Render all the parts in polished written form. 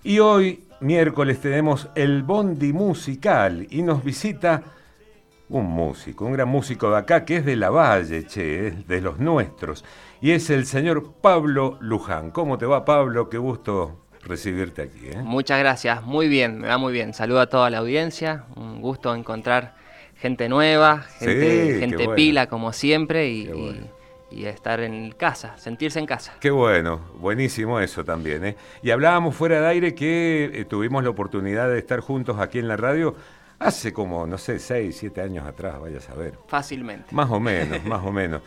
Y hoy, miércoles, tenemos el Bondi Musical y nos visita un músico, un gran músico de acá que es de Lavalle, es de los nuestros. Y es el señor Pablo Luján. ¿Cómo te va, Pablo? Qué gusto recibirte aquí, ¿eh? Muchas gracias, muy bien, me va muy bien. Saludo a toda la audiencia, un gusto encontrar gente nueva, Sí, qué gente bueno. pila como siempre Qué bueno. y estar en casa, sentirse en casa. Qué bueno, buenísimo eso también, ¿eh? Y hablábamos fuera de aire que tuvimos la oportunidad de estar juntos aquí en la radio hace como, no sé, 6, 7 años atrás, vaya a saber. Fácilmente. Más o menos, más o menos.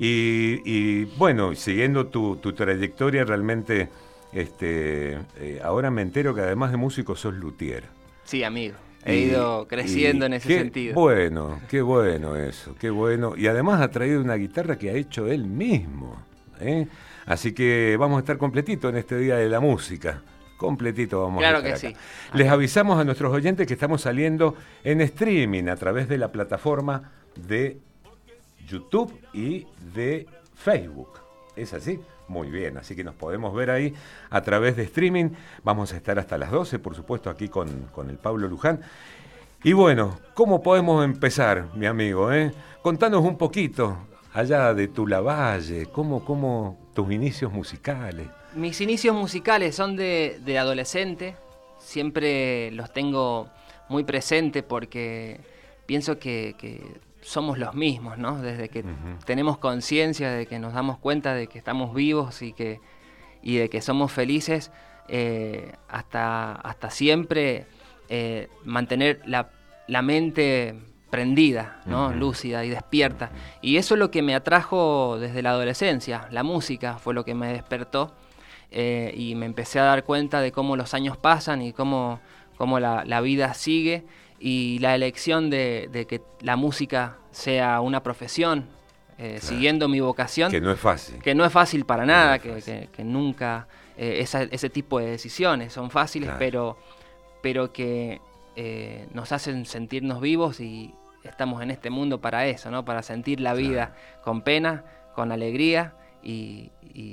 Y bueno, siguiendo tu trayectoria, realmente ahora me entero que además de músico sos luthier. Sí, amigo, he ido creciendo en ese qué sentido. qué bueno eso, qué bueno. Y además ha traído una guitarra que ha hecho él mismo, ¿eh? Así que vamos a estar completito en este Día de la Música. Completito vamos Claro a estar que acá. sí. Les avisamos a nuestros oyentes que estamos saliendo en streaming a través de la plataforma de YouTube y de Facebook. ¿Es así? Muy bien, así que nos podemos ver ahí a través de streaming. Vamos a estar hasta las 12, por supuesto, aquí con el Pablo Luján. Y bueno, ¿cómo podemos empezar, mi amigo? Contanos un poquito allá de tu Lavalle, cómo tus inicios musicales. Mis inicios musicales son de adolescente, siempre los tengo muy presentes porque pienso que somos los mismos, ¿no? Desde que tenemos conciencia, de que nos damos cuenta de que estamos vivos y de que somos felices, hasta siempre mantener la mente prendida, ¿no? Lúcida y despierta. Y eso es lo que me atrajo desde la adolescencia, la música fue lo que me despertó. Y me empecé a dar cuenta de cómo los años pasan y cómo la vida sigue, y la elección de que la música sea una profesión, claro, siguiendo mi vocación. Que no es fácil. Que no es fácil para nada, no fácil. Que nunca ese tipo de decisiones son fáciles, claro, pero que nos hacen sentirnos vivos y estamos en este mundo para eso, ¿no? Para sentir la vida, claro, con pena, con alegría y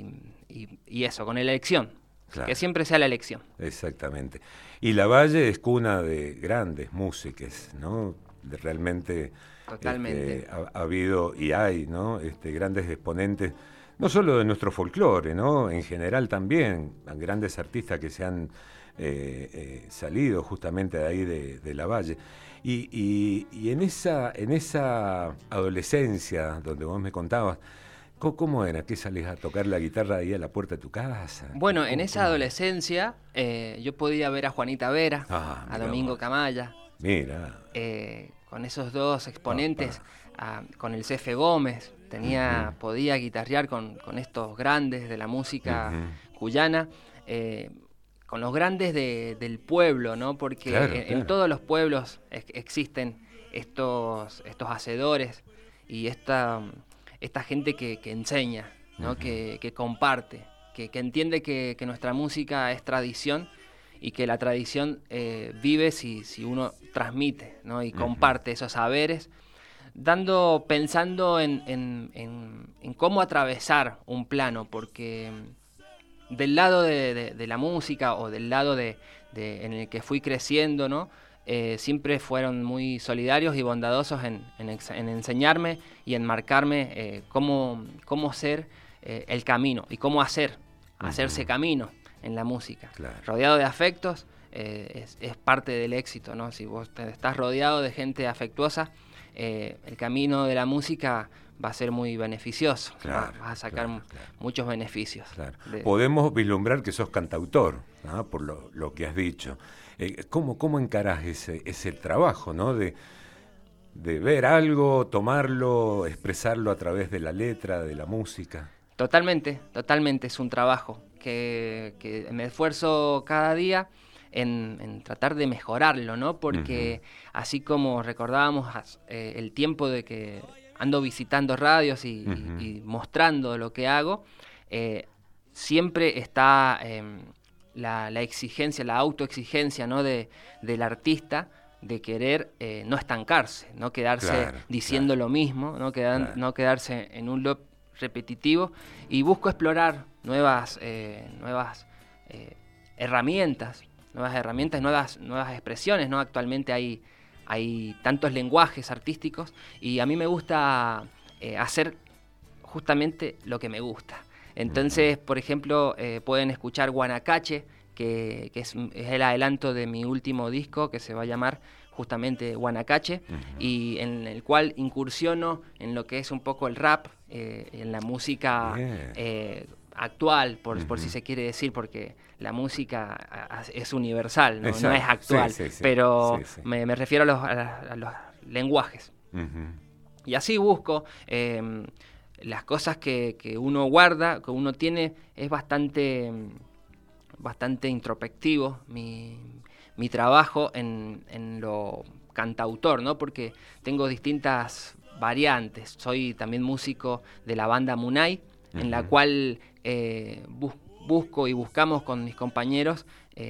eso, con elección, claro, que siempre sea la elección. Exactamente. Y Lavalle es cuna de grandes músicos, ¿no? Realmente Totalmente. ha habido y hay, ¿no? Grandes exponentes, no solo de nuestro folclore, ¿no? En general también, grandes artistas que se han salido justamente de ahí de Lavalle. Y en esa adolescencia donde vos me contabas, ¿cómo era? ¿Qué salías a tocar la guitarra ahí a la puerta de tu casa? Bueno, en esa adolescencia yo podía ver a Juanita Vera, a Domingo Camalla. Mira. Con esos dos exponentes, con el Cefe Gómez, podía guitarrear con estos grandes de la música cuyana, con los grandes del pueblo, ¿no? Porque claro, en todos los pueblos existen estos hacedores y esta gente que enseña, ¿no? Que comparte, que entiende que nuestra música es tradición y que la tradición vive si uno transmite, ¿no? Y comparte esos saberes, pensando en cómo atravesar un plano, porque del lado de la música o del lado en el que fui creciendo, ¿no? Siempre fueron muy solidarios y bondadosos en enseñarme y en marcarme cómo ser el camino y cómo hacerse camino en la música. Claro. Rodeado de afectos es parte del éxito, ¿no? Si vos estás rodeado de gente afectuosa, el camino de la música va a ser muy beneficioso, claro, vas a sacar muchos beneficios. Claro. Podemos vislumbrar que sos cantautor, ¿no? Por lo que has dicho. ¿Cómo encarás ese trabajo, ¿no? De ver algo, tomarlo, expresarlo a través de la letra, de la música? Totalmente, es un trabajo que me esfuerzo cada día en tratar de mejorarlo, ¿no? Porque así como recordábamos el tiempo de que ando visitando radios y mostrando lo que hago, siempre está la exigencia, la autoexigencia, ¿no? del artista, de querer no estancarse, no quedarse diciendo lo mismo, no quedarse en un loop repetitivo, y busco explorar nuevas herramientas nuevas herramientas, nuevas expresiones, ¿no? Actualmente hay tantos lenguajes artísticos y a mí me gusta hacer justamente lo que me gusta. Entonces, por ejemplo, pueden escuchar Guanacache, que es el adelanto de mi último disco, que se va a llamar justamente Guanacache, y en el cual incursiono en lo que es un poco el rap, en la música actual, por si se quiere decir, porque la música es universal, no es actual, pero sí. Me refiero a los lenguajes. Y así busco las cosas que uno guarda, que uno tiene, es bastante introspectivo mi trabajo en lo cantautor, ¿no? Porque tengo distintas variantes. Soy también músico de la banda Munay, en la cual busco y buscamos con mis compañeros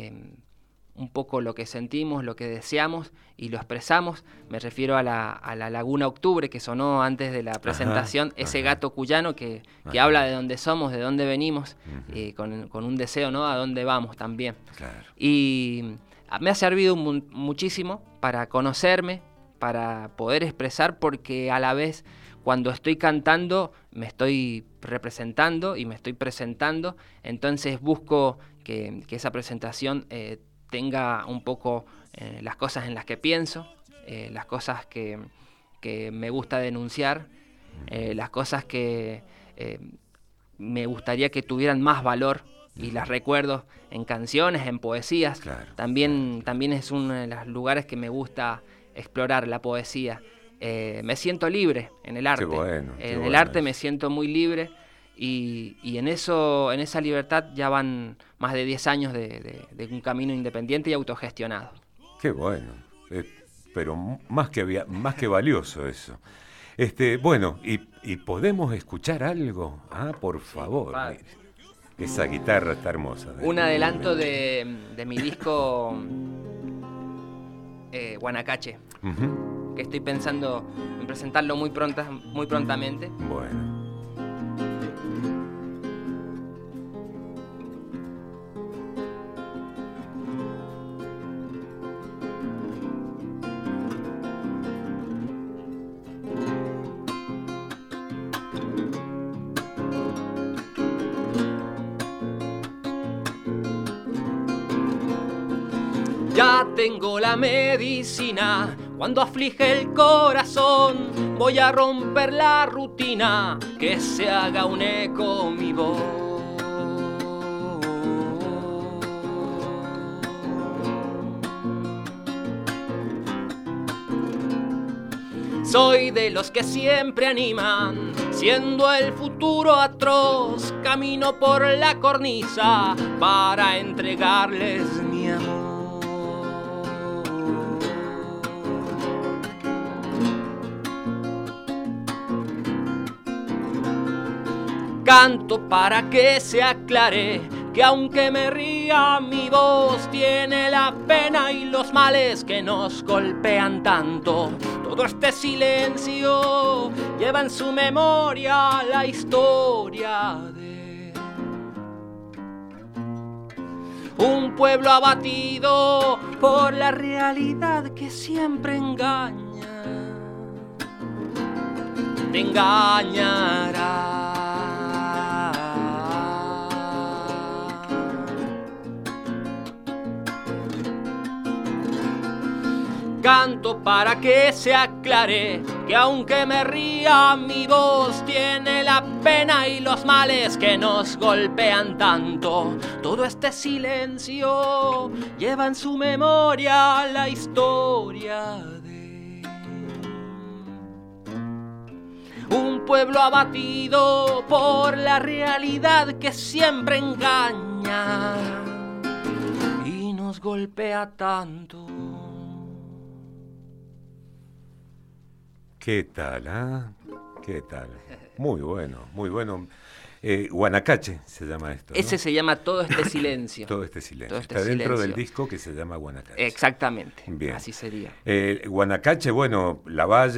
un poco lo que sentimos, lo que deseamos y lo expresamos. Me refiero a la Laguna Octubre, que sonó antes de la presentación, ese gato cuyano que habla de dónde somos, de dónde venimos, con un deseo, ¿no? A dónde vamos también. Claro. Y me ha servido muchísimo para conocerme, para poder expresar, porque a la vez cuando estoy cantando me estoy representando y me estoy presentando, entonces busco que esa presentación tenga un poco las cosas en las que pienso, las cosas que me gusta denunciar, las cosas que me gustaría que tuvieran más valor, y las recuerdo en canciones, en poesías. Claro, también es uno de los lugares que me gusta explorar, la poesía. Me siento libre en el arte. En el arte me siento muy libre. Y en esa libertad ya van más de 10 años de un camino independiente y autogestionado. Qué bueno, pero más que valioso eso. Bueno, y podemos escuchar algo. Por favor. Sí, esa guitarra está hermosa. Un adelanto de mi disco Guanacache, que estoy pensando en presentarlo muy prontamente. Bueno. Ya tengo la medicina, cuando aflige el corazón, voy a romper la rutina, que se haga un eco mi voz. Soy de los que siempre animan, siendo el futuro atroz, camino por la cornisa para entregarles mi amor. Canto para que se aclare que aunque me ría mi voz tiene la pena y los males que nos golpean tanto. Todo este silencio lleva en su memoria la historia de un pueblo abatido por la realidad que siempre engaña, te engañará. Canto para que se aclare que aunque me ría mi voz tiene la pena y los males que nos golpean tanto. Todo este silencio lleva en su memoria la historia de un pueblo abatido por la realidad que siempre engaña y nos golpea tanto. ¿Qué tal, ¿Qué tal? Muy bueno, muy bueno. Guanacache se llama esto, ¿no? Ese se llama Todo este silencio. Todo este silencio. Está dentro del disco que se llama Guanacache. Exactamente. Bien. Así sería. Guanacache, bueno,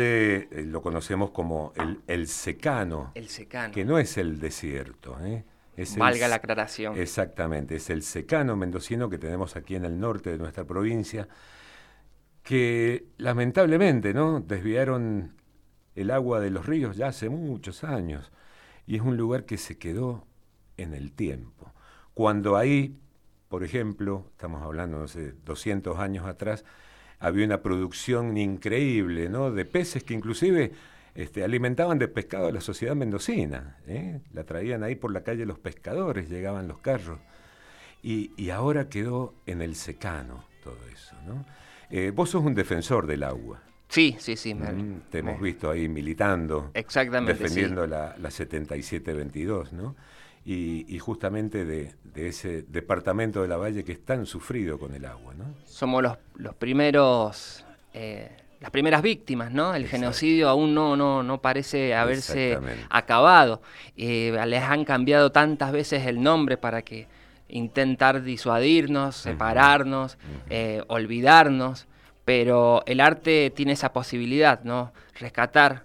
Lavalle lo conocemos como el secano. El secano. Que no es el desierto, Valga la aclaración. Exactamente, es el secano mendocino que tenemos aquí en el norte de nuestra provincia, que lamentablemente, ¿no?, desviaron el agua de los ríos ya hace muchos años, y es un lugar que se quedó en el tiempo. Cuando ahí, por ejemplo, estamos hablando, no sé, 200 años atrás, había una producción increíble, ¿no?, de peces que inclusive alimentaban de pescado a la sociedad mendocina, ¿eh? La traían ahí por la calle los pescadores, llegaban los carros, y ahora quedó en el secano todo eso, ¿no? Vos sos un defensor del agua. Sí. Te hemos visto ahí militando, exactamente, defendiendo la 7722, ¿no? Y justamente de ese departamento de la Valle que es tan sufrido con el agua, ¿no? Somos los primeros, las primeras víctimas, ¿no? El Exacto. genocidio aún no parece haberse acabado. Les han cambiado tantas veces el nombre para que intentar disuadirnos, separarnos, olvidarnos, pero el arte tiene esa posibilidad, ¿no? Rescatar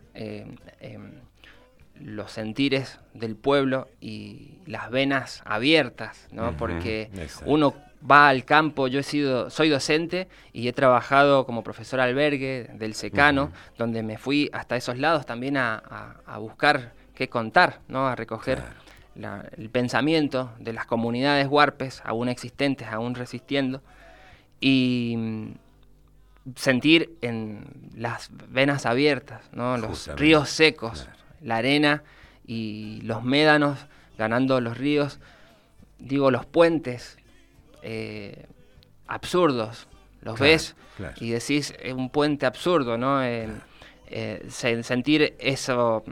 los sentires del pueblo y las venas abiertas, ¿no? Porque uno va al campo, soy docente y he trabajado como profesor albergue del secano, donde me fui hasta esos lados también a buscar qué contar, ¿no? A recoger el pensamiento de las comunidades huarpes aún existentes, aún resistiendo, y sentir en las venas abiertas, ¿no? Los ríos secos, la arena y los médanos ganando los ríos, digo, los puentes absurdos, los ves y decís, es un puente absurdo, ¿no? Sentir esa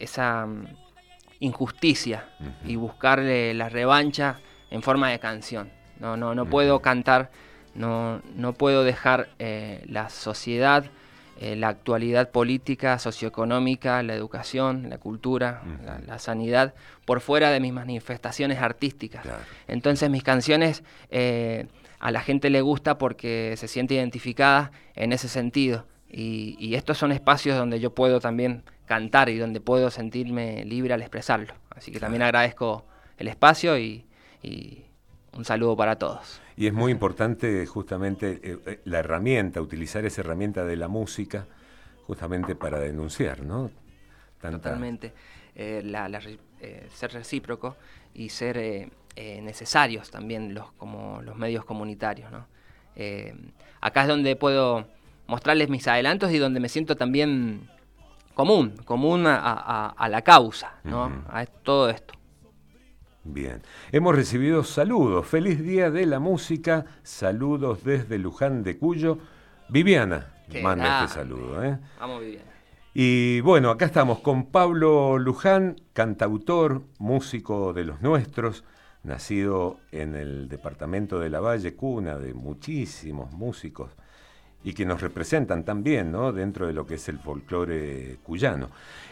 injusticia y buscarle la revancha en forma de canción. No puedo cantar, no puedo dejar la sociedad, la actualidad política, socioeconómica, la educación, la cultura, la sanidad, por fuera de mis manifestaciones artísticas. Entonces mis canciones a la gente le gusta porque se siente identificada en ese sentido. Y estos son espacios donde yo puedo también cantar y donde puedo sentirme libre al expresarlo. Así que también agradezco el espacio y un saludo para todos. Y es muy importante justamente la herramienta, utilizar esa herramienta de la música justamente para denunciar, ¿no? Totalmente. Ser recíproco y ser necesarios también como los medios comunitarios, ¿no? Acá es donde puedo mostrarles mis adelantos y donde me siento también común a la causa, ¿no? A todo esto. Bien, hemos recibido saludos. Feliz Día de la Música, saludos desde Luján de Cuyo. Viviana manda este saludo, ¿eh? Vamos, Viviana. Y bueno, acá estamos con Pablo Luján, cantautor, músico de los nuestros, nacido en el departamento de La Valle, cuna de muchísimos músicos y que nos representan también, ¿no?, dentro de lo que es el folclore cuyano.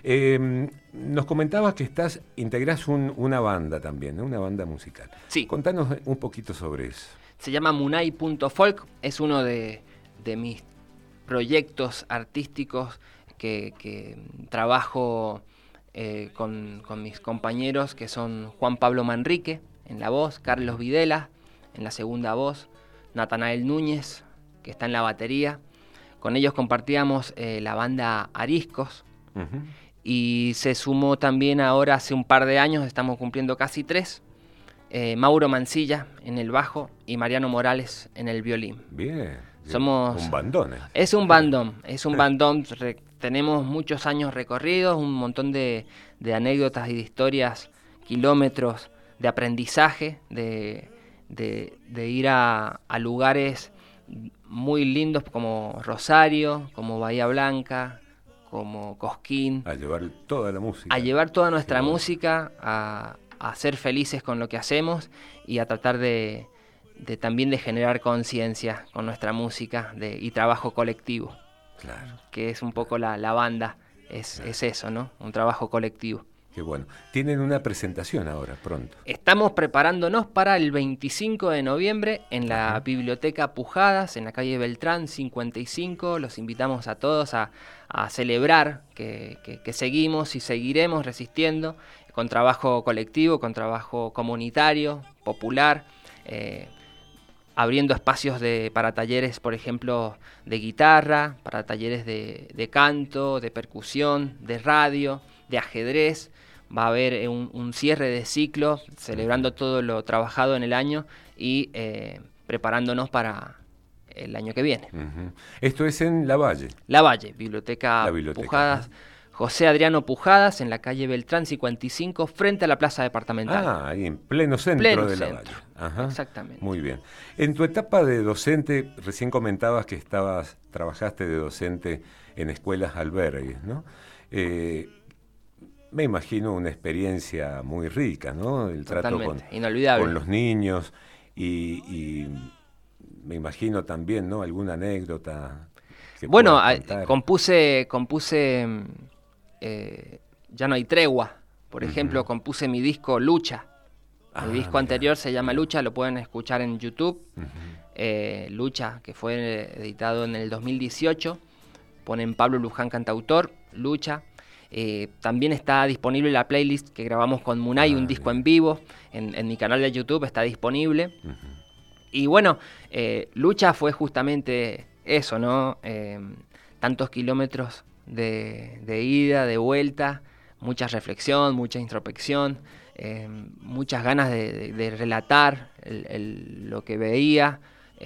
Nos comentabas que integrás una banda también, ¿no?, una banda musical. Sí. Contanos un poquito sobre eso. Se llama Munay.folk, es uno de mis proyectos artísticos que trabajo con mis compañeros, que son Juan Pablo Manrique en la voz, Carlos Videla en la segunda voz, Natanael Núñez, que está en la batería. Con ellos compartíamos la banda Ariscos, y se sumó también ahora, hace un par de años, estamos cumpliendo casi 3, Mauro Mancilla en el bajo y Mariano Morales en el violín. Bien. Somos un bandón. Es un bandón. Tenemos muchos años recorridos, un montón de anécdotas y de historias, kilómetros de aprendizaje, de ir a lugares muy lindos como Rosario, como Bahía Blanca, como Cosquín. A llevar toda la música. A llevar toda nuestra música, a ser felices con lo que hacemos y a tratar de también de generar conciencia con nuestra música y trabajo colectivo. Claro. Que es un poco la banda, es eso, ¿no? Un trabajo colectivo. Qué bueno. Tienen una presentación ahora, pronto. Estamos preparándonos para el 25 de noviembre en la Biblioteca Pujadas, en la calle Beltrán 55. Los invitamos a todos a celebrar que seguimos y seguiremos resistiendo con trabajo colectivo, con trabajo comunitario, popular, abriendo espacios para talleres, por ejemplo, de guitarra, para talleres de canto, de percusión, de radio, de ajedrez. Va a haber un cierre de ciclo, celebrando todo lo trabajado en el año y preparándonos para el año que viene. Esto es en Lavalle. Lavalle, Biblioteca Pujadas. José Adriano Pujadas, en la calle Beltrán 55, frente a la Plaza Departamental. Ah, ahí en pleno centro de Lavalle. Ajá. Exactamente. Muy bien. En tu etapa de docente, recién comentabas que trabajaste de docente en escuelas albergues, ¿no? Me imagino una experiencia muy rica, ¿no? El trato inolvidable con los niños y me imagino también, ¿no? Alguna anécdota. Bueno, compuse Ya no hay tregua, por ejemplo, compuse mi disco Lucha. Mi disco anterior se llama Lucha, lo pueden escuchar en YouTube. Lucha, que fue editado en el 2018. Ponen Pablo Luján cantautor, Lucha. También está disponible la playlist que grabamos con Munay, un disco en vivo. En mi canal de YouTube está disponible. Y bueno, Lucha fue justamente eso, ¿no? Tantos kilómetros de ida, de vuelta, mucha reflexión, mucha introspección, muchas ganas de relatar lo que veía,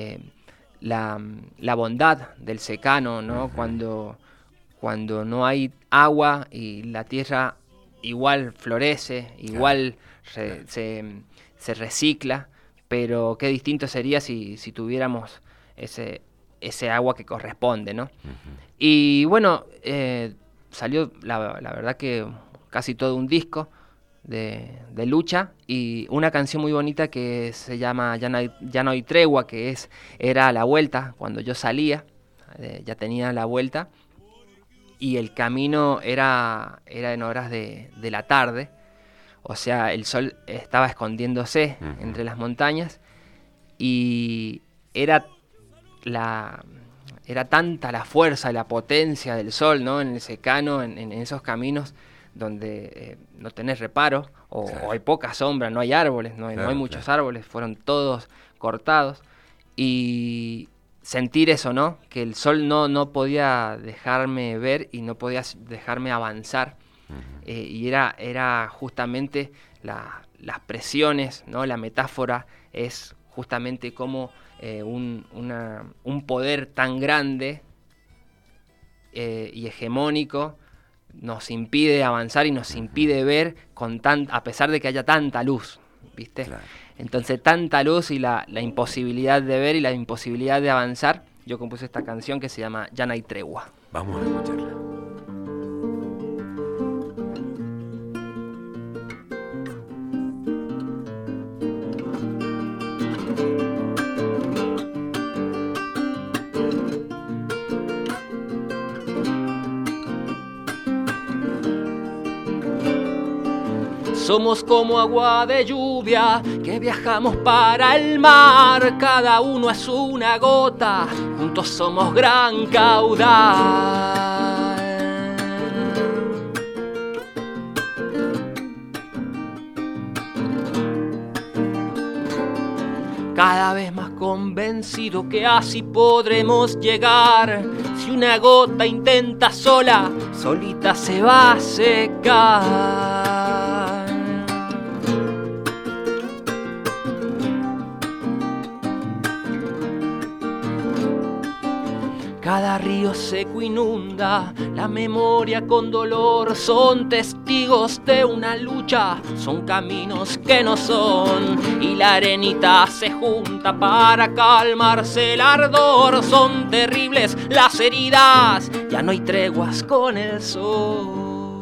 la bondad del secano, ¿no? Cuando no hay agua y la tierra igual florece, igual se recicla, pero qué distinto sería si tuviéramos ese agua que corresponde, ¿no? Y bueno, salió la verdad que casi todo un disco de Lucha y una canción muy bonita que se llama Ya no hay tregua, que era la vuelta, cuando yo salía, ya tenía la vuelta y el camino era en horas de la tarde, o sea, el sol estaba escondiéndose entre las montañas y era tanta la fuerza y la potencia del sol, ¿no? En el secano, en esos caminos donde no tenés reparo o hay poca sombra, no hay árboles, no hay muchos árboles, fueron todos cortados. Y sentir eso, ¿no? Que el sol no podía dejarme ver y no podía dejarme avanzar. Y era justamente las presiones, ¿no? La metáfora es justamente como un poder tan grande y hegemónico nos impide avanzar y nos impide ver a pesar de que haya tanta luz, ¿viste? Claro. Entonces, tanta luz y la imposibilidad de ver y la imposibilidad de avanzar, yo compuse esta canción que se llama Ya no hay tregua. Vamos a escucharla. Somos como agua de lluvia que viajamos para el mar. Cada uno es una gota, juntos somos gran caudal. Cada vez más convencido que así podremos llegar. Si una gota intenta sola, solita se va a secar. Cada río seco inunda la memoria con dolor. Son testigos de una lucha, son caminos que no son. Y la arenita se junta para calmarse el ardor. Son terribles las heridas, ya no hay treguas con el sol.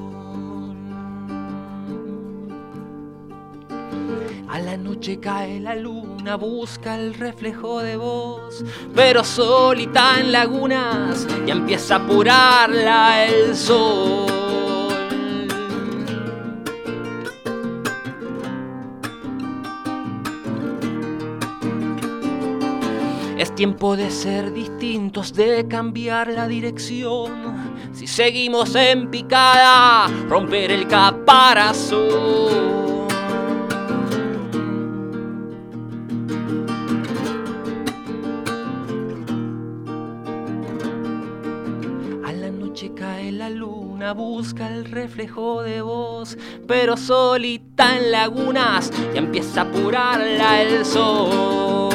A la noche cae la luna, busca el reflejo de vos, pero solita en lagunas ya empieza a apurarla el sol. Es tiempo de ser distintos, de cambiar la dirección. Si seguimos en picada, romper el cap caparazón. A la noche cae la luna, busca el reflejo de vos, pero solita en lagunas ya empieza a apurarla el sol.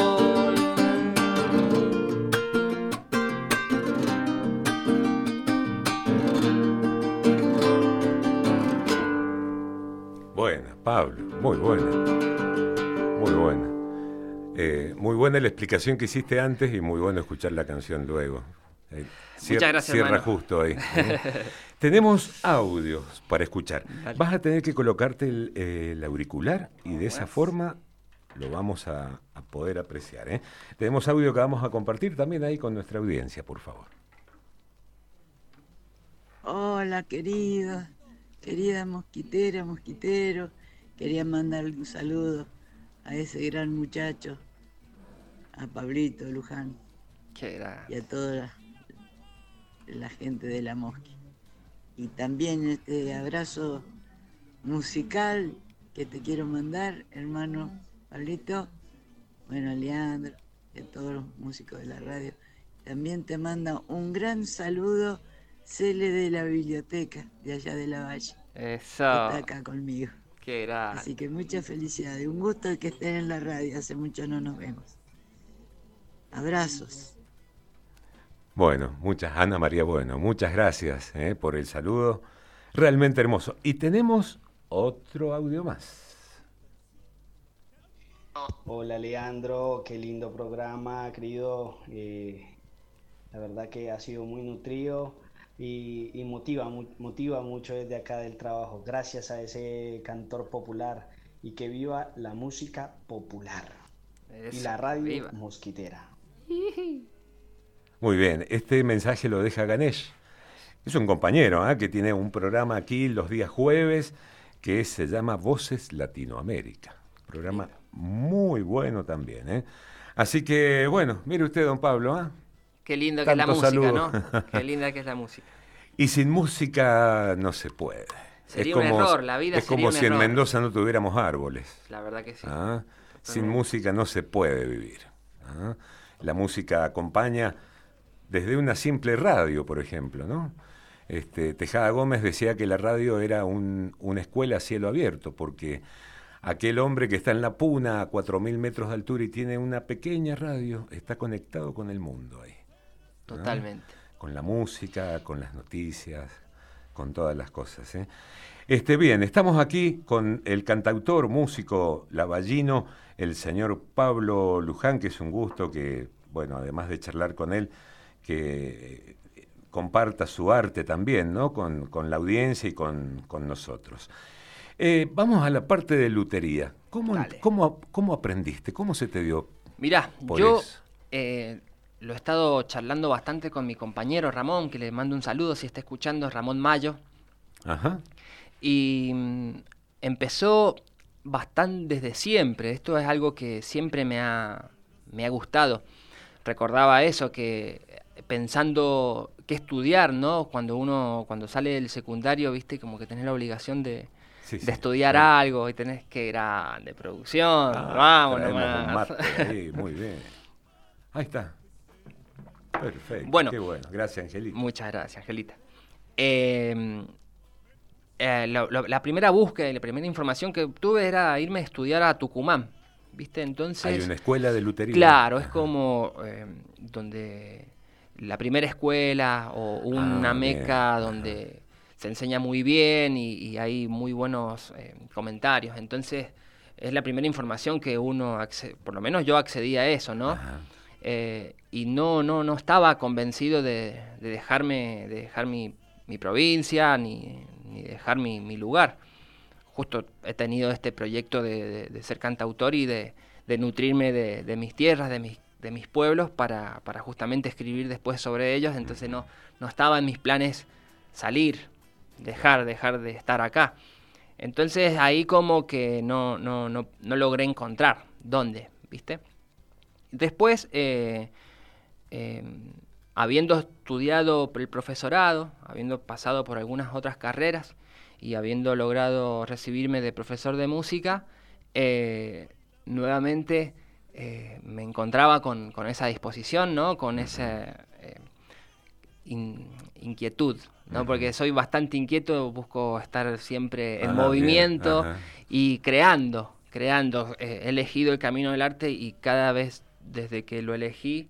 Buena, Pablo, muy buena. Muy buena. Muy buena la explicación que hiciste antes y muy bueno escuchar la canción luego. Muchas gracias, cierra hermano. justo ahí. Tenemos audios para escuchar. Dale. Vas a tener que colocarte el auricular y de esa forma lo vamos a poder apreciar. Tenemos audio que vamos a compartir también ahí con nuestra audiencia, por favor. Hola, querida mosquitera, mosquitero. Quería mandarle un saludo a ese gran muchacho, a Pablito Luján Qué gracia. y a toda la gente de la Mosqui. Y también este abrazo musical que te quiero mandar, hermano Pablito, bueno, Leandro y a todos los músicos de la radio. También te manda un gran saludo Cele de la biblioteca de allá de la Valle, que Eso. está acá conmigo. Qué gracia. Así que mucha felicidad y un gusto el que estén en la radio, hace mucho no nos vemos. Abrazos. Bueno, Ana María, bueno, muchas gracias por el saludo. Realmente hermoso. Y tenemos otro audio más. Hola Leandro, qué lindo programa, querido. La verdad que ha sido muy nutrido y motiva mucho desde acá del trabajo. Gracias a ese cantor popular y que viva la música popular y Eso, la radio viva. mosquitera. Muy bien, este mensaje lo deja Ganesh. Es un compañero que tiene un programa aquí los días jueves que se llama Voces Latinoamérica. Programa muy bueno también. Así que, bueno, mire usted, don Pablo. Qué lindo que es la Tanto música, saludo. ¿no? Qué linda que es la música. Y sin música no se puede. Sería un error, la vida es sería como un si en error. Mendoza no tuviéramos árboles. La verdad que sí. Sin música no se puede vivir. La música acompaña desde una simple radio, por ejemplo, ¿no? Tejada Gómez decía que la radio era una escuela a cielo abierto, porque aquel hombre que está en la puna a 4.000 metros de altura y tiene una pequeña radio, está conectado con el mundo ahí. Totalmente. Con la música, con las noticias, con todas las cosas. Bien, estamos aquí con el cantautor, músico lavallino, el señor Pablo Luján, que es un gusto que, bueno, además de charlar con él, que comparta su arte también, ¿no? Con la audiencia y con nosotros. Vamos a la parte de lutería. ¿Cómo aprendiste? ¿Cómo se te dio? Mirá, por yo eso? lo he estado charlando bastante con mi compañero Ramón, que le mando un saludo si está escuchando, Ramón Mayo. Ajá. Y empezó bastante desde siempre. Esto es algo que siempre me ha gustado. Recordaba eso, que pensando qué estudiar, ¿no? Cuando sale del secundario, viste, como que tenés la obligación de estudiar algo y tenés que grande producción. Vamos traemos nomás. un mate ahí, muy bien. Ahí está. Perfecto. Bueno, qué bueno. Gracias, Angelita. Muchas gracias, Angelita. La primera búsqueda y la primera información que obtuve era irme a estudiar a Tucumán, ¿viste? Entonces, hay una escuela de lutería. Claro, es como donde la primera escuela o una meca bien. donde se enseña muy bien y hay muy buenos comentarios. Entonces, es la primera información que uno, por lo menos yo accedí a eso, ¿no? Y no estaba convencido de dejar mi provincia ni dejar mi lugar. Justo he tenido este proyecto de ser cantautor y de nutrirme de mis tierras, de mis pueblos para justamente escribir después sobre ellos. Entonces no estaba en mis planes salir, dejar de estar acá. Entonces ahí como que no logré encontrar dónde, ¿viste? Después, habiendo estudiado el profesorado, habiendo pasado por algunas otras carreras y habiendo logrado recibirme de profesor de música, nuevamente me encontraba con esa disposición, ¿no? Con esa inquietud, ¿no? Porque soy bastante inquieto, busco estar siempre en movimiento y creando. He elegido el camino del arte y cada vez desde que lo elegí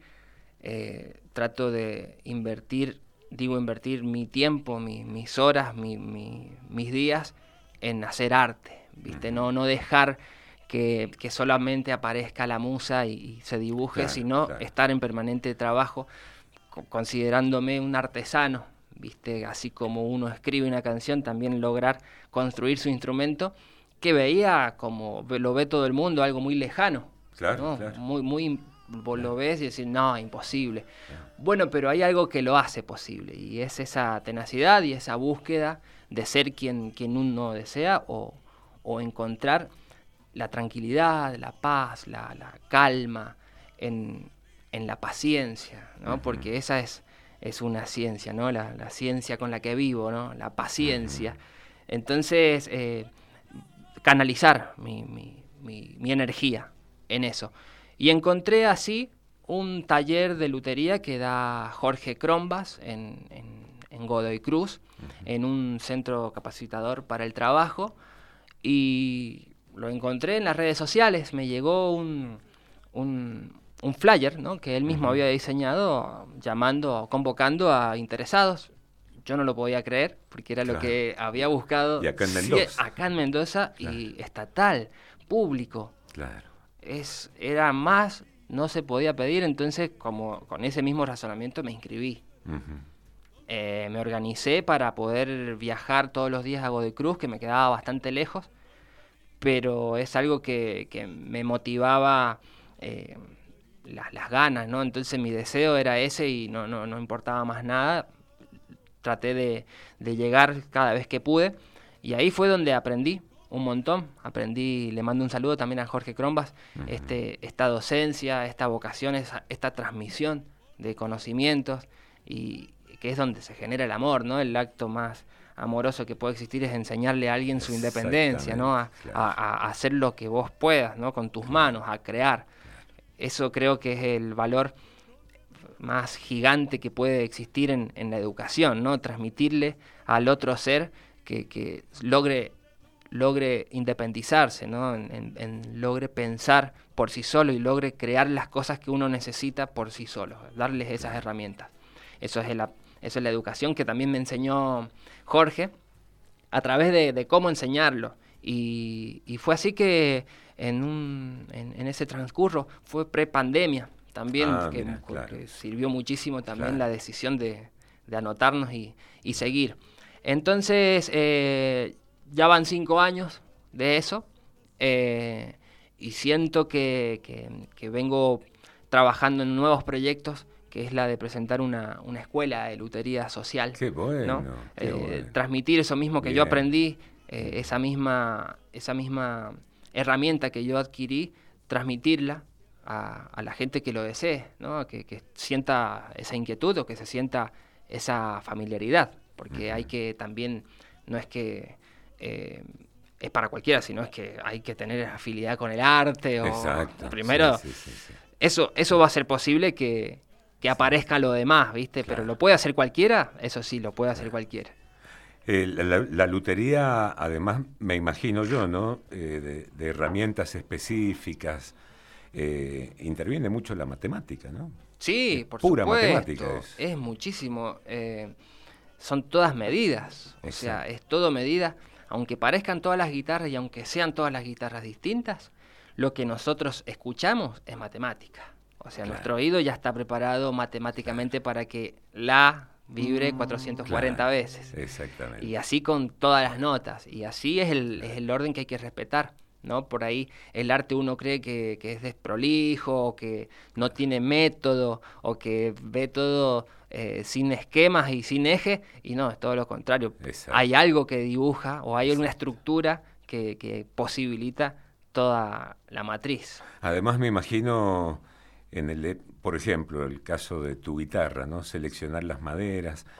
trato de invertir mi tiempo, mis horas, mis días en hacer arte, ¿viste? No dejar que solamente aparezca la musa y se dibuje, sino estar en permanente trabajo, considerándome un artesano, ¿viste? Así como uno escribe una canción, también lograr construir su instrumento, que veía como lo ve todo el mundo, algo muy lejano, ¿no? Muy lo ves y decís, no, imposible. Bueno, pero hay algo que lo hace posible, y es esa tenacidad y esa búsqueda de ser quien uno desea, o encontrar la tranquilidad, la paz, la calma en la paciencia, ¿no? Porque esa es una ciencia, ¿no? La ciencia con la que vivo, ¿no? La paciencia. Entonces, canalizar mi energía en eso. Y encontré así un taller de lutería que da Jorge Crombas en Godoy Cruz, en un centro capacitador para el trabajo, y lo encontré en las redes sociales. Me llegó un flyer, ¿no? Que él mismo había diseñado, convocando a interesados. Yo no lo podía creer, porque era lo que había buscado. Y acá en Mendoza. Sí, acá en Mendoza, y estatal, público. Claro. Era más, no se podía pedir. Entonces, como con ese mismo razonamiento, me inscribí. Me organicé para poder viajar todos los días a Godoy Cruz, que me quedaba bastante lejos, pero es algo que me motivaba las ganas, ¿no? Entonces mi deseo era ese y no importaba más nada. Traté de llegar cada vez que pude, y ahí fue donde aprendí un montón. Le mando un saludo también a Jorge Crombas, esta docencia, esta vocación, esta transmisión de conocimientos, y que es donde se genera el amor, ¿no? El acto más amoroso que puede existir es enseñarle a alguien su independencia, ¿no? A hacer lo que vos puedas, ¿no? Con tus manos, a crear. Eso creo que es el valor más gigante que puede existir en la educación, ¿no? Transmitirle al otro ser que logre independizarse, ¿no? Logre pensar por sí solo y logre crear las cosas que uno necesita por sí solo, darles esas herramientas. Eso es la educación que también me enseñó Jorge, a través de cómo enseñarlo. Y fue así que en ese transcurso, fue pre-pandemia también, que sirvió muchísimo también la decisión de anotarnos y seguir. Entonces, ya van 5 años de eso, y siento que vengo trabajando en nuevos proyectos, que es la de presentar una escuela de lutería social. Qué bueno, ¿no? Qué bueno. Transmitir eso mismo que yo aprendí, esa misma herramienta que yo adquirí, transmitirla a la gente que lo desee, ¿no? Que sienta esa inquietud, o que se sienta esa familiaridad, porque hay que también, no es que es para cualquiera, sino es que hay que tener afinidad con el arte. Exacto. Primero, sí. Eso va a ser posible que aparezca lo demás, ¿viste? Claro. Pero ¿lo puede hacer cualquiera? Eso sí, lo puede hacer cualquiera. La lutería, además, me imagino yo, ¿no? De herramientas específicas, interviene mucho la matemática, ¿no? Sí, por pura supuesto. Matemática es muchísimo. Son todas medidas. O sea, es todo medida. Aunque parezcan todas las guitarras y aunque sean todas las guitarras distintas, lo que nosotros escuchamos es matemática. O sea, nuestro oído ya está preparado matemáticamente para que la vibre 440 veces. Exactamente. Y así con todas las notas. Y así es el orden que hay que respetar, ¿no? Por ahí el arte uno cree que es desprolijo, o que no tiene método, o que ve todo sin esquemas y sin eje, y no, es todo lo contrario. Exacto. Hay algo que dibuja, o hay una estructura que posibilita toda la matriz. Además me imagino, por ejemplo, el caso de tu guitarra, ¿no? Seleccionar las maderas.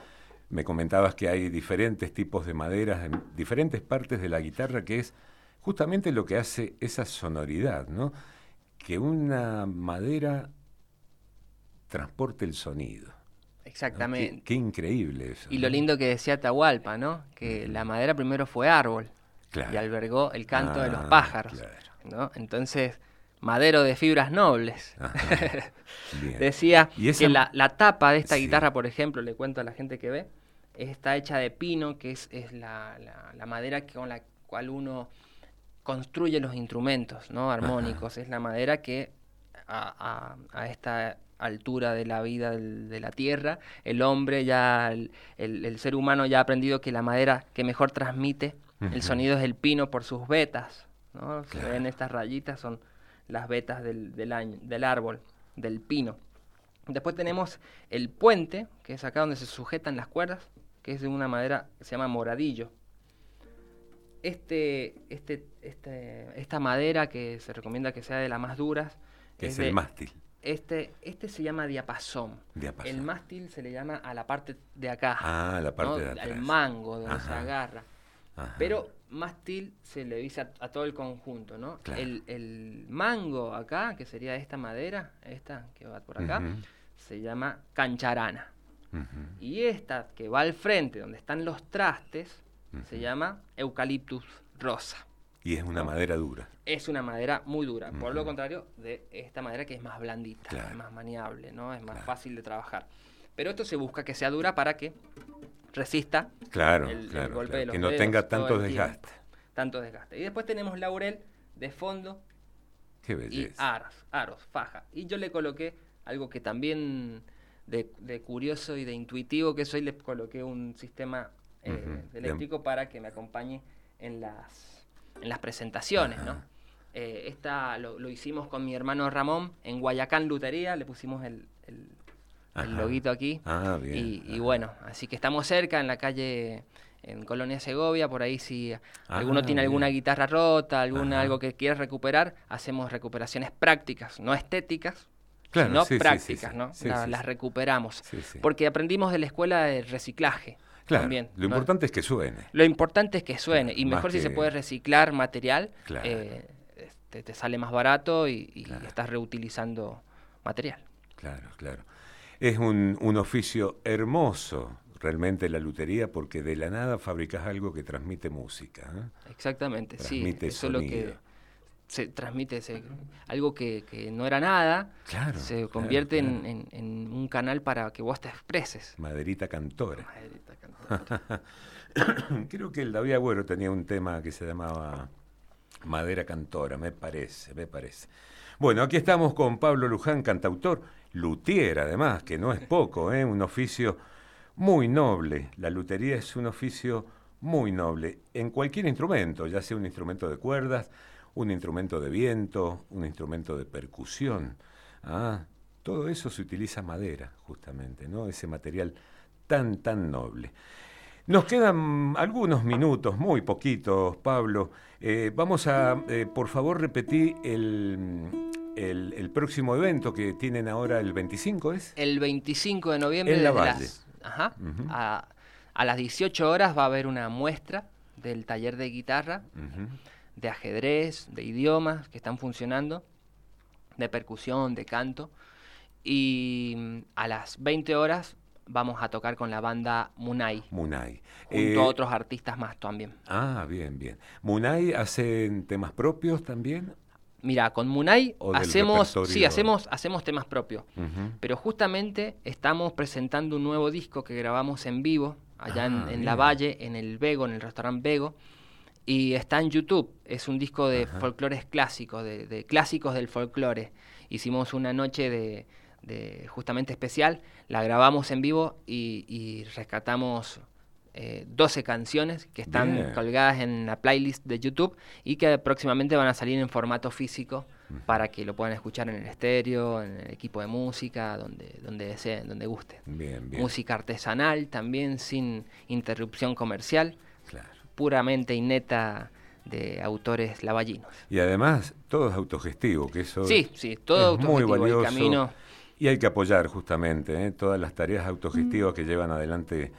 me comentabas que hay diferentes tipos de maderas en diferentes partes de la guitarra, que es justamente lo que hace esa sonoridad, ¿no? Que una madera transporte el sonido. Exactamente. ¿No? Qué increíble eso. Y lo lindo que decía Atahualpa, ¿no? Que la madera primero fue árbol, claro, y albergó el canto de los pájaros, claro, ¿no? Entonces, madero de fibras nobles. Bien. Decía ¿Y esa... que la tapa de esta Sí. guitarra, por ejemplo, le cuento a la gente que ve, está hecha de pino, que es la madera con la cual uno construye los instrumentos, ¿no? Armónicos. Es la madera que a esta altura de la vida de la tierra, el hombre ya, el ser humano ya ha aprendido que la madera que mejor transmite el sonido es el pino por sus vetas, ¿no? Se ven estas rayitas, son las vetas del árbol, del pino. Después tenemos el puente, que es acá donde se sujetan las cuerdas, que es de una madera que se llama moradillo. Esta madera, que se recomienda que sea de las más duras, que es el mástil. Este se llama diapasón. El mástil se le llama a la parte de acá. Ah, la parte, ¿no?, de atrás. Al mango, donde se agarra. Ajá. Pero mástil se le dice a todo el conjunto, ¿no? Claro. El mango acá, que sería esta madera, esta que va por acá, se llama cancharana. Y esta que va al frente, donde están los trastes, se llama eucaliptus rosa. Y es una madera dura. Es una madera muy dura, por lo contrario de esta madera que es más blandita, claro, es más maniable, ¿no? Es más fácil de trabajar. Pero esto se busca que sea dura para que resista el golpe de los que no dedos, tenga tanto desgaste. Tanto desgaste. Y después tenemos laurel de fondo. Qué belleza. Y aros, faja. Y yo le coloqué algo que también de curioso y de intuitivo que soy, le coloqué un sistema eléctrico para que me acompañe en las presentaciones, ¿no? Esta lo hicimos con mi hermano Ramón en Guayacán Lutería, le pusimos el loguito aquí. Bien. Y bueno, así que estamos cerca, en la calle, en Colonia Segovia, por ahí si alguno tiene alguna guitarra rota, algo que quiera recuperar, hacemos recuperaciones prácticas, no estéticas, sino prácticas, ¿no? Las recuperamos. Porque aprendimos de la escuela de reciclaje. Claro, también, lo importante es que suene. Lo importante es que suene, claro, y mejor si se puede reciclar material, claro, te sale más barato y estás reutilizando material. Claro, claro. Es un oficio hermoso, realmente, la lutería, porque de la nada fabricás algo que transmite música, ¿eh? Exactamente, transmite eso sonido. Es lo que se transmite, algo que no era nada, claro, se convierte en un canal para que vos te expreses. Maderita cantora. Maderita cantora. Creo que el David Agüero tenía un tema que se llamaba Madera Cantora, me parece. Bueno, aquí estamos con Pablo Luján, cantautor, luthier además, que no es poco, ¿eh? Un oficio muy noble. La lutería es un oficio muy noble, en cualquier instrumento, ya sea un instrumento de cuerdas, un instrumento de viento, un instrumento de percusión. Todo eso se utiliza madera, justamente, ¿no? Ese material tan noble. Nos quedan algunos minutos, muy poquitos, Pablo. Vamos a, por favor, repetir el próximo evento que tienen ahora el 25, ¿es? El 25 de noviembre. En la Valle. A las 18 horas va a haber una muestra del taller de guitarra, de ajedrez, de idiomas que están funcionando, de percusión, de canto. Y a las 20 horas vamos a tocar con la banda Munay. Junto a otros artistas más también. Bien. ¿Munay hacen temas propios también? Mira, con Munay hacemos temas propios. Pero justamente estamos presentando un nuevo disco que grabamos en vivo, allá en La Valle, en el Bego, en el restaurante Bego. Y está en YouTube. Es un disco de folclores clásicos, de clásicos del folclore. Hicimos una noche de justamente especial, la grabamos en vivo y rescatamos 12 canciones que están colgadas en la playlist de YouTube y que próximamente van a salir en formato físico para que lo puedan escuchar en el estéreo, en el equipo de música, donde deseen, donde guste. Bien. Música artesanal también, sin interrupción comercial, claro, puramente y neta, de autores lavallinos. Y además todo es autogestivo, que eso sí, todo es muy valioso. El camino. Y hay que apoyar justamente todas las tareas autogestivas que llevan adelante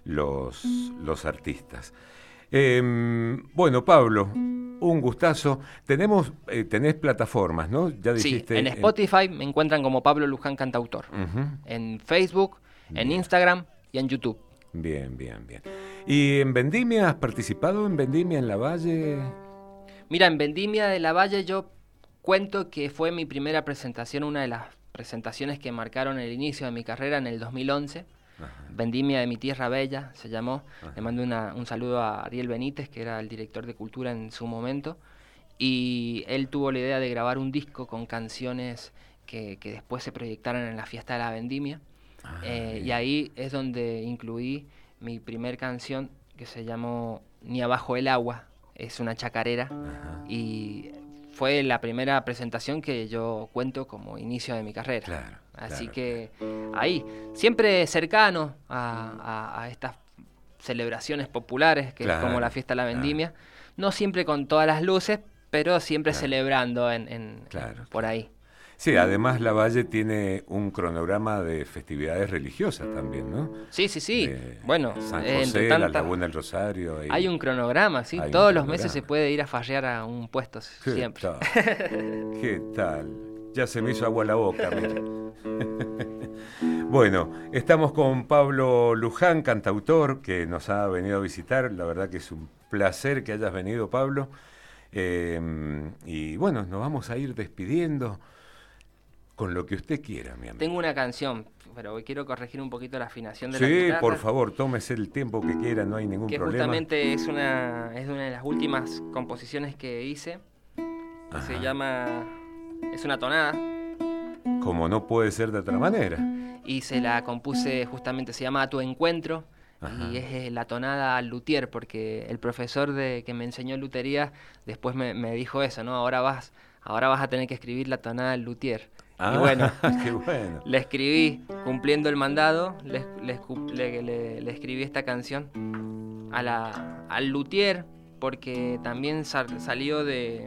los artistas. Bueno, Pablo, un gustazo. Tenés plataformas, ¿no? Ya dijiste. Sí, en Spotify me encuentran como Pablo Luján Cantautor. En Facebook, en Instagram y en YouTube. Bien. ¿Y en Vendimia has participado en Vendimia en la Valle? Mira, en Vendimia de la Valle yo cuento que fue mi primera presentación, una de las presentaciones que marcaron el inicio de mi carrera en el 2011. Ajá. Vendimia de mi tierra bella se llamó. Ajá. Le mando un saludo a Ariel Benítez, que era el director de cultura en su momento, y él tuvo la idea de grabar un disco con canciones que después se proyectaran en la fiesta de la Vendimia. Y ahí es donde incluí mi primer canción, que se llamó Ni abajo el agua. Es una chacarera. Ajá. Y fue la primera presentación que yo cuento como inicio de mi carrera. Claro, Así que ahí, siempre cercano a estas celebraciones populares, que es como la fiesta de la Vendimia. No siempre con todas las luces, pero siempre celebrando por ahí. Sí, además la Valle tiene un cronograma de festividades religiosas también, ¿no? Sí. Bueno, San José, la Laguna del Rosario. Hay un cronograma, sí. Todos los meses se puede ir a farrear a un puesto, siempre. ¿Qué tal? Ya se me hizo agua la boca, mira. Bueno, estamos con Pablo Luján, cantautor, que nos ha venido a visitar. La verdad que es un placer que hayas venido, Pablo. Y bueno, nos vamos a ir despidiendo con lo que usted quiera, mi amigo. Tengo una canción, pero hoy quiero corregir un poquito la afinación de la guitarra. Sí, por favor, tómese el tiempo que quiera, no hay ningún problema. Que justamente es una de las últimas composiciones que hice. Se llama... Es una tonada. Como no puede ser de otra manera. Y se la compuse justamente, se llama A tu encuentro. Ajá. Y es la tonada al luthier, porque el profesor que me enseñó lutería después me dijo eso, ¿no? Ahora vas a tener que escribir la tonada al luthier. Y bueno, qué bueno, le escribí, cumpliendo el mandado, le escribí esta canción al luthier, porque también salió de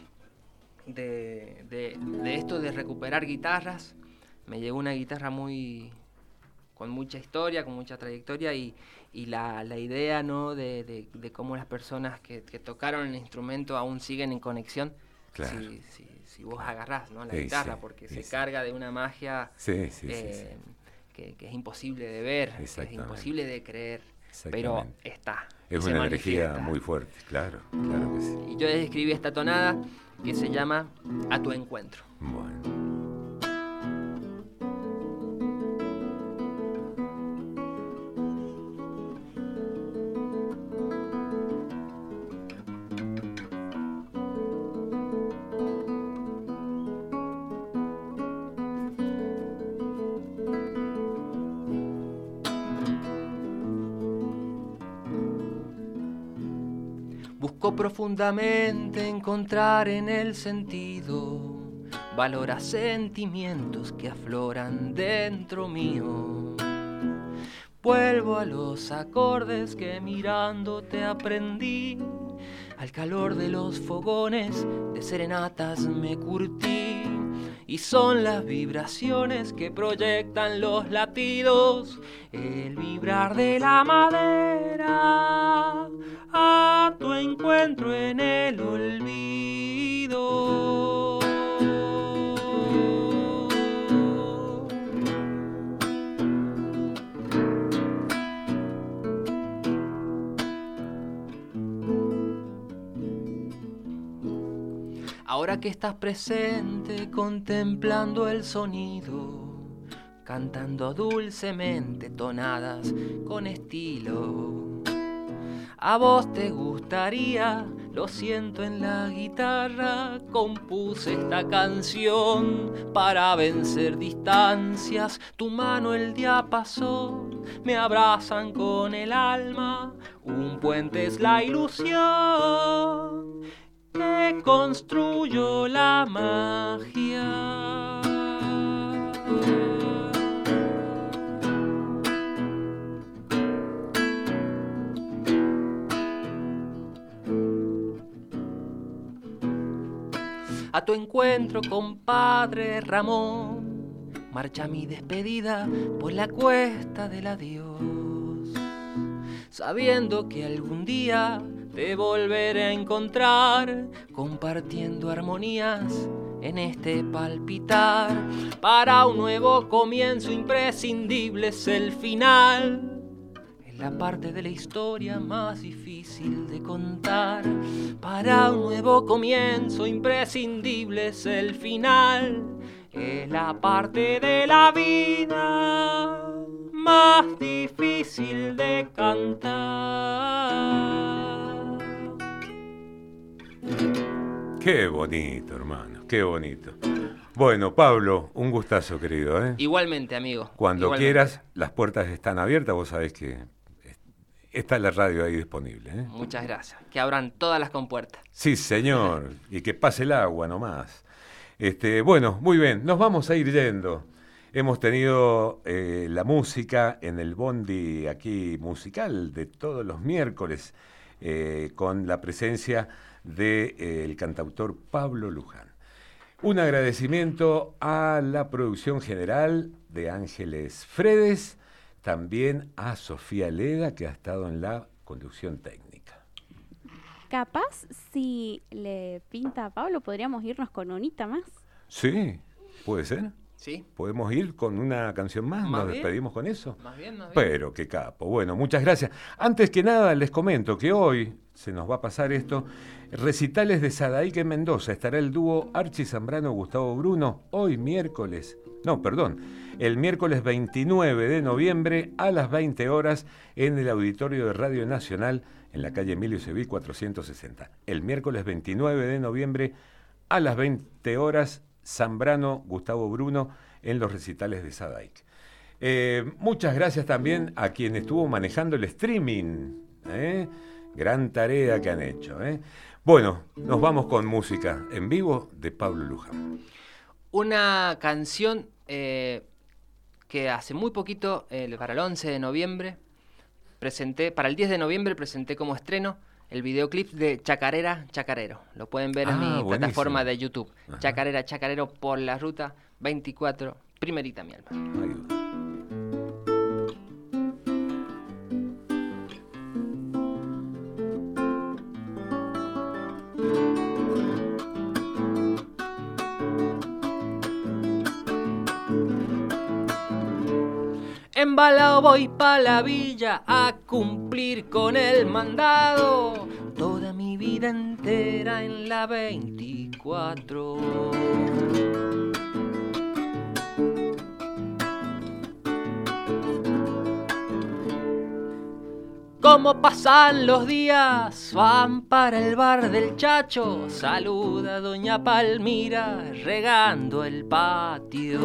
esto de recuperar guitarras. Me llegó una guitarra con mucha historia, con mucha trayectoria, y la idea, ¿no? de cómo las personas que tocaron el instrumento aún siguen en conexión. Claro. Si vos agarrás, ¿no? La guitarra, porque se carga de una magia que es imposible de ver, que es imposible de creer, pero está. Es una energía muy fuerte, claro que sí. Y yo escribí esta tonada que se llama A tu encuentro. Bueno. Busco profundamente encontrar en el sentido, valora sentimientos que afloran dentro mío. Vuelvo a los acordes que mirándote aprendí, al calor de los fogones de serenatas me curtí. Y son las vibraciones que proyectan los latidos, el vibrar de la madera, a tu encuentro en el olvido. Ahora que estás presente contemplando el sonido, cantando dulcemente tonadas con estilo. A vos te gustaría, lo siento en la guitarra, compuse esta canción para vencer distancias. Tu mano el diapasón, me abrazan con el alma, un puente es la ilusión que construyó la magia. A tu encuentro, compadre Ramón, marcha mi despedida por la cuesta del adiós. sabiendo que algún día te volveré a encontrar, compartiendo armonías en este palpitar. Para un nuevo comienzo imprescindible es el final. La parte de la historia más difícil de contar. Para un nuevo comienzo imprescindible es el final. Es la parte de la vida más difícil de cantar. Qué bonito, hermano, qué bonito. Bueno, Pablo, un gustazo, querido, ¿eh? Igualmente, amigo. Cuando Igualmente. quieras, las puertas están abiertas, vos sabés que está la radio ahí disponible, ¿eh? Muchas gracias. Que abran todas las compuertas. Sí, señor, y que pase el agua nomás. Bueno, muy bien, nos vamos a ir yendo. Hemos tenido la música en el bondi aquí musical de todos los miércoles con la presencia del cantautor Pablo Luján. Un agradecimiento a la producción general de Ángeles Fredes, también a Sofía Leda, que ha estado en la conducción técnica. Capaz, si le pinta a Pablo, podríamos irnos con unita más. Sí, puede ser. ¿Sí? ¿Podemos ir con una canción más? Más ¿Nos bien. despedimos con eso? Más bien. Pero qué capo. Bueno, muchas gracias. Antes que nada, les comento que hoy se nos va a pasar esto. Recitales de Sadaic en Mendoza. Estará el dúo Archi Zambrano-Gustavo Bruno hoy miércoles. El miércoles 29 de noviembre a las 20 horas en el Auditorio de Radio Nacional en la calle Emilio Civil 460. El miércoles 29 de noviembre a las 20 horas Zambrano, Gustavo Bruno en los recitales de Sadaic. Muchas gracias también a quien estuvo manejando el streaming. Gran tarea que han hecho. Bueno, nos vamos con música en vivo de Pablo Luján. Una canción que hace muy poquito, para el 11 de noviembre, para el 10 de noviembre presenté como estreno el videoclip de Chacarera, Chacarero. Lo pueden ver en mi buenísimo. plataforma de YouTube. Ajá. Chacarera, Chacarero por la ruta 24, primerita mi alma. Ahí va. Embalado voy pa' la villa a cumplir con el mandado. Toda mi vida entera en la 24. Como pasan los días, van para el bar del Chacho. Saluda a doña Palmira regando el patio.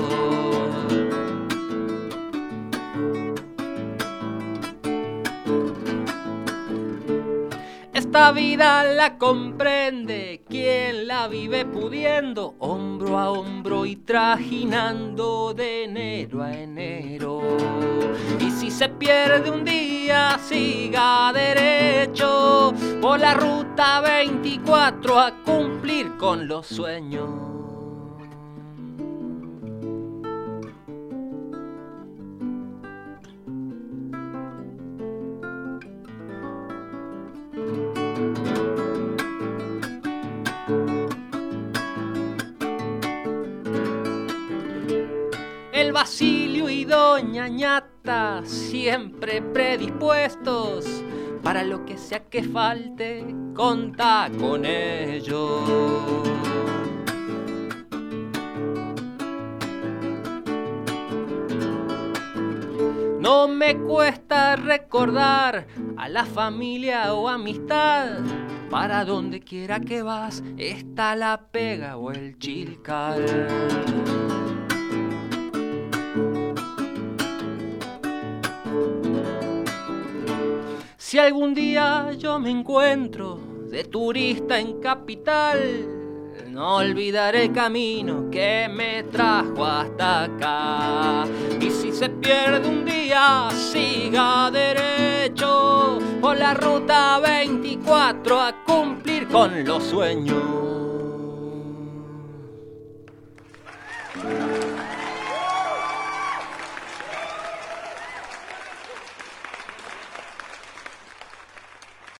Esta vida la comprende quien la vive pudiendo, hombro a hombro y trajinando de enero a enero. Y si se pierde un día, siga derecho por la ruta 24 a cumplir con los sueños. El Basilio y doña Ñata siempre predispuestos para lo que sea que falte, contá con ellos. No me cuesta recordar a la familia o amistad. Para donde quiera que vas está la pega o el chilcal. Si algún día yo me encuentro de turista en capital, no olvidaré el camino que me trajo hasta acá. Y si se pierde un día, siga derecho por la ruta 24 a cumplir con los sueños.